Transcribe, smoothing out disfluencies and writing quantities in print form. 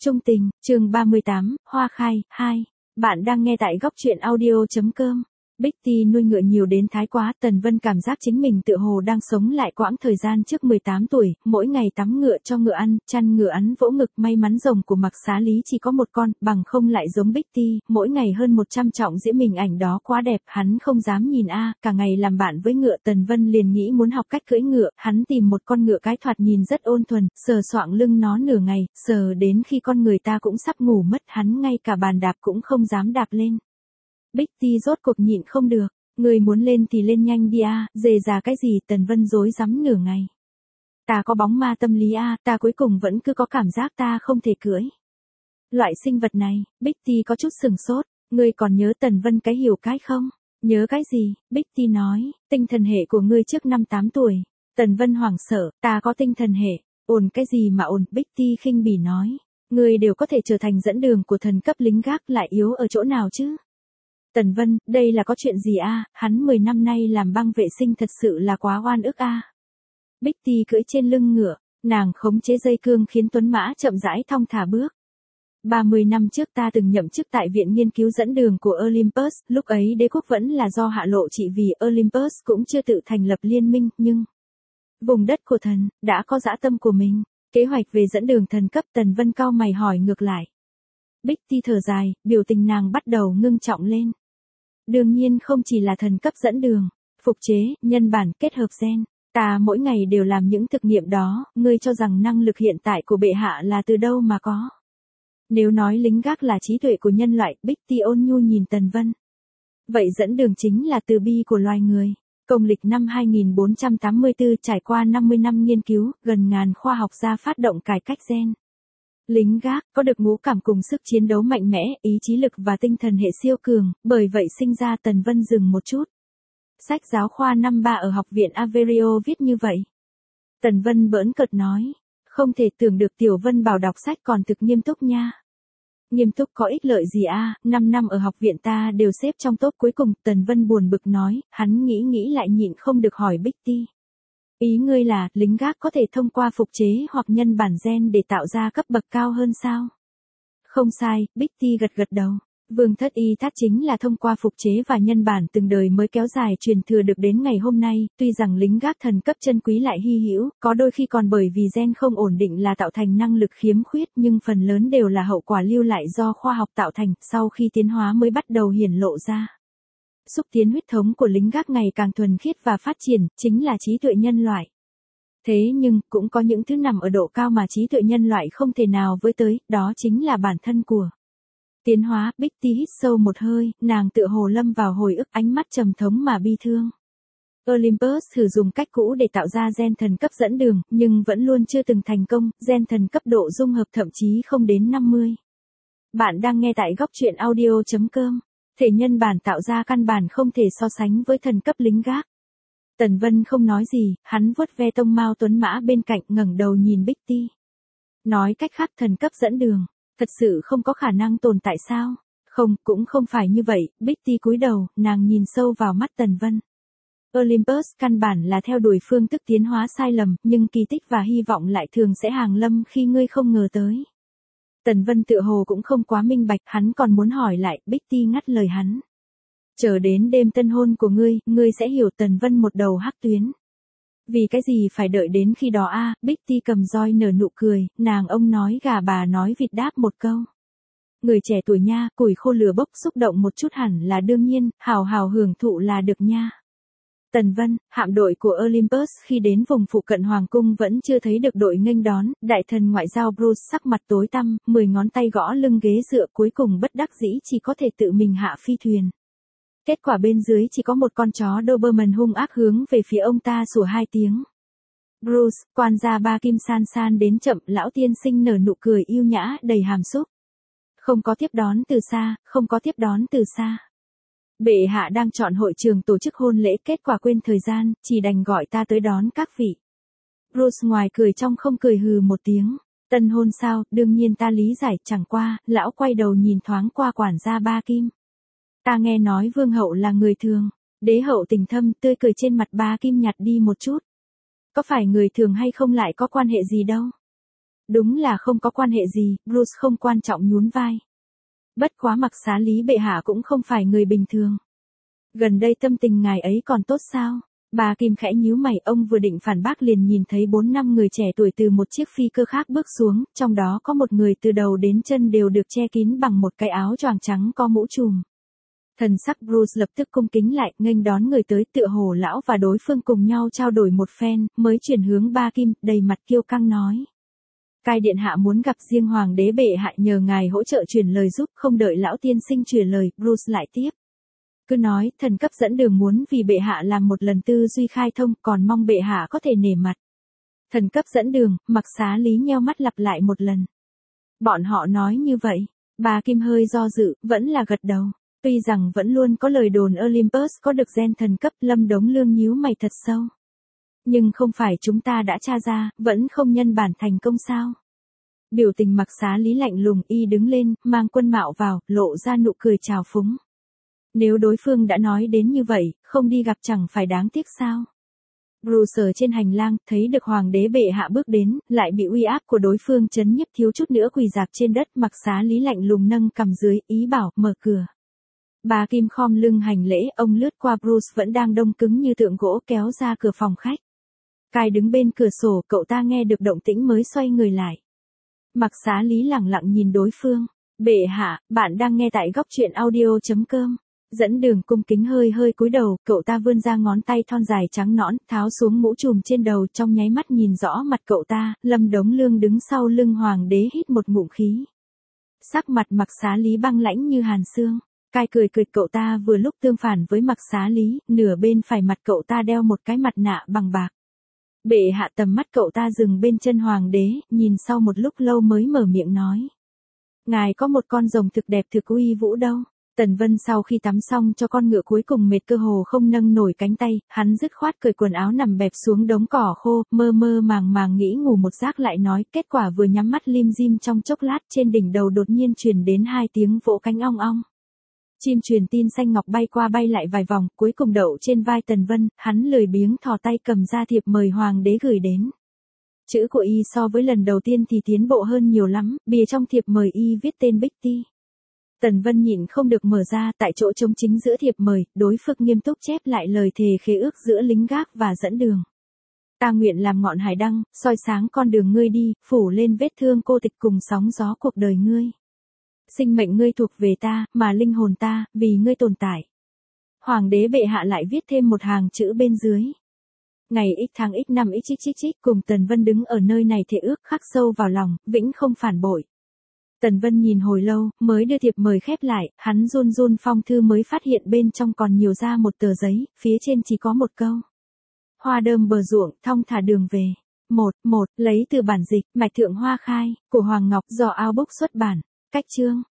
Trung tình, chương 38, Hoa khai, 2. Bạn đang nghe tại góc truyện audio.com. Bích Ti nuôi ngựa nhiều đến thái quá, Tần Vân cảm giác chính mình tựa hồ đang sống lại quãng thời gian trước 18 tuổi, mỗi ngày tắm ngựa cho ngựa ăn, chăn ngựa ắn vỗ ngực, may mắn rồng của Mặc Xá Lý chỉ có một con, bằng không lại giống Bích Ti, mỗi ngày hơn 100 trọng diễm mình ảnh đó quá đẹp, hắn không dám nhìn cả ngày làm bạn với ngựa. Tần Vân liền nghĩ muốn học cách cưỡi ngựa, hắn tìm một con ngựa cái thoạt nhìn rất ôn thuần, sờ soạng lưng nó nửa ngày, sờ đến khi con người ta cũng sắp ngủ mất, hắn ngay cả bàn đạp cũng không dám đạp lên. Bích Ti rốt cuộc nhịn không được, người muốn lên thì lên nhanh đi dề già cái gì. Tần Vân rối rắm nửa ngày. Ta có bóng ma tâm lý ta cuối cùng vẫn cứ có cảm giác ta không thể cưỡi loại sinh vật này. Bích Ti có chút sừng sốt, ngươi còn nhớ Tần Vân cái hiểu cái không? Nhớ cái gì? Bích Ti nói, tinh thần hệ của ngươi trước năm 8 tuổi. Tần Vân hoảng sợ, ta có tinh thần hệ, ồn cái gì mà ồn? Bích Ti khinh bỉ nói, ngươi đều có thể trở thành dẫn đường của thần cấp lính gác, lại yếu ở chỗ nào chứ? Tần Vân, đây là có chuyện gì hắn 10 năm nay làm băng vệ sinh thật sự là quá oan ức Bích Ti cưỡi trên lưng ngựa, nàng khống chế dây cương khiến tuấn mã chậm rãi thong thả bước. 30 năm trước ta từng nhậm chức tại Viện Nghiên cứu Dẫn đường của Olympus, lúc ấy đế quốc vẫn là do Hạ Lộ trị vì Olympus cũng chưa tự thành lập liên minh, nhưng vùng đất của thần đã có dã tâm của mình. Kế hoạch về dẫn đường thần cấp. Tần Vân cau mày hỏi ngược lại. Bích Ti thở dài, biểu tình nàng bắt đầu ngưng trọng lên. Đương nhiên không chỉ là thần cấp dẫn đường, phục chế, nhân bản, kết hợp gen. Ta mỗi ngày đều làm những thực nghiệm đó, ngươi cho rằng năng lực hiện tại của bệ hạ là từ đâu mà có? Nếu nói lính gác là trí tuệ của nhân loại, Bích Ti ôn nhu nhìn Tần Vân. Vậy dẫn đường chính là từ bi của loài người. Công lịch năm 2484 trải qua 50 năm nghiên cứu, gần ngàn khoa học gia phát động cải cách gen. Lính gác có được ngũ cảm cùng sức chiến đấu mạnh mẽ, ý chí lực và tinh thần hệ siêu cường, bởi vậy sinh ra. Tần Vân dừng một chút. Sách giáo khoa năm 3 ở học viện Averio viết như vậy. Tần Vân bỡn cợt nói, không thể tưởng được Tiểu Vân bảo đọc sách còn thực nghiêm túc nha. Nghiêm túc có ích lợi gì 5 năm ở học viện ta đều xếp trong top cuối cùng. Tần Vân buồn bực nói, hắn nghĩ lại nhịn không được hỏi Bích Ti. Ý ngươi là, lính gác có thể thông qua phục chế hoặc nhân bản gen để tạo ra cấp bậc cao hơn sao? Không sai, Bích Ti gật đầu. Vương thất y thát chính là thông qua phục chế và nhân bản từng đời mới kéo dài truyền thừa được đến ngày hôm nay. Tuy rằng lính gác thần cấp chân quý lại hy hữu, có đôi khi còn bởi vì gen không ổn định là tạo thành năng lực khiếm khuyết, nhưng phần lớn đều là hậu quả lưu lại do khoa học tạo thành, sau khi tiến hóa mới bắt đầu hiển lộ ra. Xúc tiến huyết thống của lính gác ngày càng thuần khiết và phát triển, chính là trí tuệ nhân loại. Thế nhưng, cũng có những thứ nằm ở độ cao mà trí tuệ nhân loại không thể nào với tới, đó chính là bản thân của tiến hóa. Bích Ti hít sâu một hơi, nàng tựa hồ lâm vào hồi ức, ánh mắt trầm thống mà bi thương. Olympus thử dùng cách cũ để tạo ra gen thần cấp dẫn đường, nhưng vẫn luôn chưa từng thành công, gen thần cấp độ dung hợp thậm chí không đến 50. Bạn đang nghe tại góc truyện audio.com. Thể nhân bản tạo ra căn bản không thể so sánh với thần cấp lính gác. Tần Vân không nói gì, hắn vuốt ve tông mao tuấn mã bên cạnh, ngẩng đầu nhìn Bích Ti. Nói cách khác, thần cấp dẫn đường thật sự không có khả năng tồn tại sao? Không, cũng không phải như vậy. Bích Ti cúi đầu, nàng nhìn sâu vào mắt Tần Vân. Olympus căn bản là theo đuổi phương thức tiến hóa sai lầm, nhưng kỳ tích và hy vọng lại thường sẽ hàng lâm khi ngươi không ngờ tới. Tần Vân tựa hồ cũng không quá minh bạch, hắn còn muốn hỏi lại. Bích Ti ngắt lời hắn. Chờ đến đêm tân hôn của ngươi sẽ hiểu. Tần Vân một đầu hắc tuyến. Vì cái gì phải đợi đến khi đó Bích Ti cầm roi nở nụ cười, nàng ông nói gà bà nói vịt đáp một câu. Người trẻ tuổi nha, củi khô lửa bốc, xúc động một chút hẳn là đương nhiên, hào hào hưởng thụ là được nha. Tần Vân, hạm đội của Olympus khi đến vùng phụ cận Hoàng cung vẫn chưa thấy được đội nghênh đón, đại thần ngoại giao Bruce sắc mặt tối tăm, 10 ngón tay gõ lưng ghế dựa, cuối cùng bất đắc dĩ chỉ có thể tự mình hạ phi thuyền. Kết quả bên dưới chỉ có một con chó Doberman hung ác hướng về phía ông ta sủa 2 tiếng. Bruce, quan gia ba kim san san đến chậm, lão tiên sinh nở nụ cười yêu nhã đầy hàm xúc. Không có tiếp đón từ xa, không có tiếp đón từ xa. Bệ hạ đang chọn hội trường tổ chức hôn lễ, kết quả quên thời gian, chỉ đành gọi ta tới đón các vị. Bruce ngoài cười trong không cười hừ một tiếng. Tân hôn sao? Đương nhiên ta lý giải, chẳng qua. Lão quay đầu nhìn thoáng qua quản gia ba kim. Ta nghe nói vương hậu là người thường. Đế hậu tình thâm, tươi cười trên mặt ba kim nhạt đi một chút. Có phải người thường hay không lại có quan hệ gì đâu. Đúng là không có quan hệ gì, Bruce không quan trọng nhún vai. Bất quá Mặc Xá Lý bệ hạ cũng không phải người bình thường. Gần đây tâm tình ngài ấy còn tốt sao? Bà Kim khẽ nhíu mày, ông vừa định phản bác liền nhìn thấy 4-5 người trẻ tuổi từ một chiếc phi cơ khác bước xuống, trong đó có một người từ đầu đến chân đều được che kín bằng một cái áo choàng trắng có mũ trùm. Thần sắc Bruce lập tức cung kính lại, nghênh đón người tới, tựa hồ lão và đối phương cùng nhau trao đổi một phen, mới chuyển hướng Ba Kim, đầy mặt kiêu căng nói. Cai điện hạ muốn gặp riêng hoàng đế bệ hạ, nhờ ngài hỗ trợ truyền lời giúp. Không đợi lão tiên sinh truyền lời, Bruce lại tiếp. Cứ nói, thần cấp dẫn đường muốn vì bệ hạ làm một lần tư duy khai thông, còn mong bệ hạ có thể nể mặt. Thần cấp dẫn đường, Mặc Xá Lý nheo mắt lặp lại một lần. Bọn họ nói như vậy, bà Kim hơi do dự, vẫn là gật đầu. Tuy rằng vẫn luôn có lời đồn Olympus có được gen thần cấp, Lâm Đống Lương nhíu mày thật sâu. Nhưng không phải chúng ta đã tra ra, vẫn không nhân bản thành công sao? Biểu tình Mặc Xá Lý lạnh lùng, y đứng lên, mang quân mạo vào, lộ ra nụ cười trào phúng. Nếu đối phương đã nói đến như vậy, không đi gặp chẳng phải đáng tiếc sao? Bruce ở trên hành lang, thấy được hoàng đế bệ hạ bước đến, lại bị uy áp của đối phương chấn nhiếp thiếu chút nữa quỳ dạp trên đất. Mặc Xá Lý lạnh lùng nâng cằm dưới, ý bảo, mở cửa. Bà Kim khom lưng hành lễ, ông lướt qua Bruce vẫn đang đông cứng như tượng gỗ, kéo ra cửa phòng khách. Cai đứng bên cửa sổ, cậu ta nghe được động tĩnh mới xoay người lại. Mặc Xá Lý lẳng lặng nhìn đối phương. Bệ hạ, bạn đang nghe tại góc truyện audio.com. Dẫn đường cung kính hơi cúi đầu, cậu ta vươn ra ngón tay thon dài trắng nõn, tháo xuống mũ trùm trên đầu, trong nháy mắt nhìn rõ mặt cậu ta. Lâm Đống Lương đứng sau lưng hoàng đế hít một ngụm khí. Sắc mặt Mặc Xá Lý băng lãnh như hàn xương. Cai cười, cậu ta vừa lúc tương phản với Mặc Xá Lý, nửa bên phải mặt cậu ta đeo một cái mặt nạ bằng bạc. Bệ hạ, tầm mắt cậu ta dừng bên chân hoàng đế, nhìn sau một lúc lâu mới mở miệng nói. Ngài có một con rồng thực đẹp thực uy vũ đâu. Tần Vân sau khi tắm xong cho con ngựa cuối cùng mệt cơ hồ không nâng nổi cánh tay, hắn dứt khoát cởi quần áo nằm bẹp xuống đống cỏ khô, mơ màng nghĩ ngủ một giấc lại nói, kết quả vừa nhắm mắt lim dim trong chốc lát, trên đỉnh đầu đột nhiên truyền đến 2 tiếng vỗ cánh ong ong. Chim truyền tin xanh ngọc bay qua bay lại vài vòng, cuối cùng đậu trên vai Tần Vân, hắn lười biếng thò tay cầm ra thiệp mời hoàng đế gửi đến. Chữ của y so với lần đầu tiên thì tiến bộ hơn nhiều lắm, bìa trong thiệp mời y viết tên Bích Ti. Tần Vân nhịn không được mở ra, tại chỗ trống chính giữa thiệp mời, đối phương nghiêm túc chép lại lời thề khế ước giữa lính gác và dẫn đường. Ta nguyện làm ngọn hải đăng, soi sáng con đường ngươi đi, phủ lên vết thương cô tịch cùng sóng gió cuộc đời ngươi. Sinh mệnh ngươi thuộc về ta, mà linh hồn ta, vì ngươi tồn tại. Hoàng đế bệ hạ lại viết thêm một hàng chữ bên dưới. Ngày x tháng x năm x cùng Tần Vân đứng ở nơi này thề ước khắc sâu vào lòng, vĩnh không phản bội. Tần Vân nhìn hồi lâu, mới đưa thiệp mời khép lại, hắn run phong thư mới phát hiện bên trong còn nhiều ra một tờ giấy, phía trên chỉ có một câu. Hoa đơm bờ ruộng, thong thả đường về. Một, lấy từ bản dịch, Mạch Thượng Hoa Khai, của Hoàng Ngọc, do Ao Bốc xuất bản. Cách chương.